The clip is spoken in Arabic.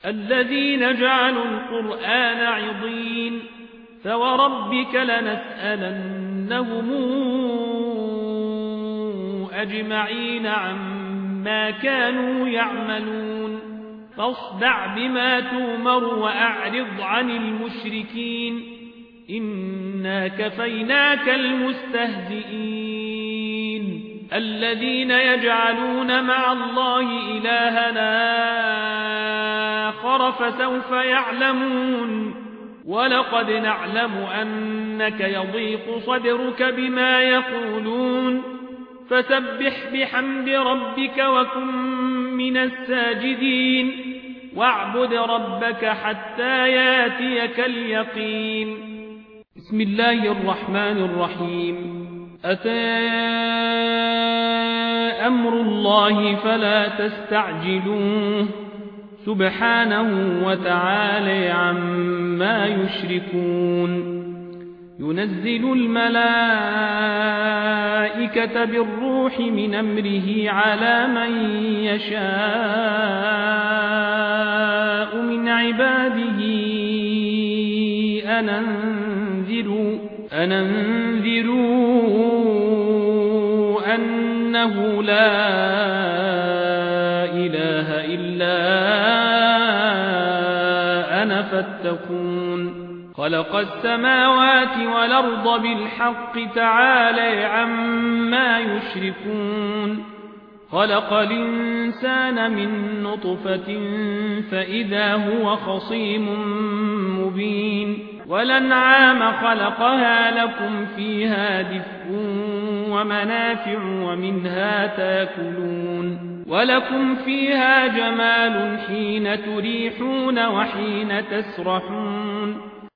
الذين جعلوا القرآن عضين فوربك لنسألنهم أجمعين عما كانوا يعملون فاصدع بما تؤمر وأعرض عن المشركين إنا كفيناك المستهزئين الذين يجعلون مع الله إلهنا آخر فسوف يعلمون ولقد نعلم أنك يضيق صدرك بما يقولون فسبح بحمد ربك وكن من الساجدين واعبد ربك حتى ياتيك اليقين بسم الله الرحمن الرحيم أتى أمر الله فلا تستعجلوه سبحانه وتعالى عما يشركون ينزل الملائكة بالروح من أمره على من يشاء من عباده أن أنذروا أنه لا إله إلا أنا فاتقون خلق السماوات والأرض بالحق تعالى عما يشركون خلق الإنسان من نطفة فإذا هو خصيم مبين والأنعام خلقها لكم فيها دفء ومنافع ومنها تاكلون ولكم فيها جمال حين تريحون وحين تسرحون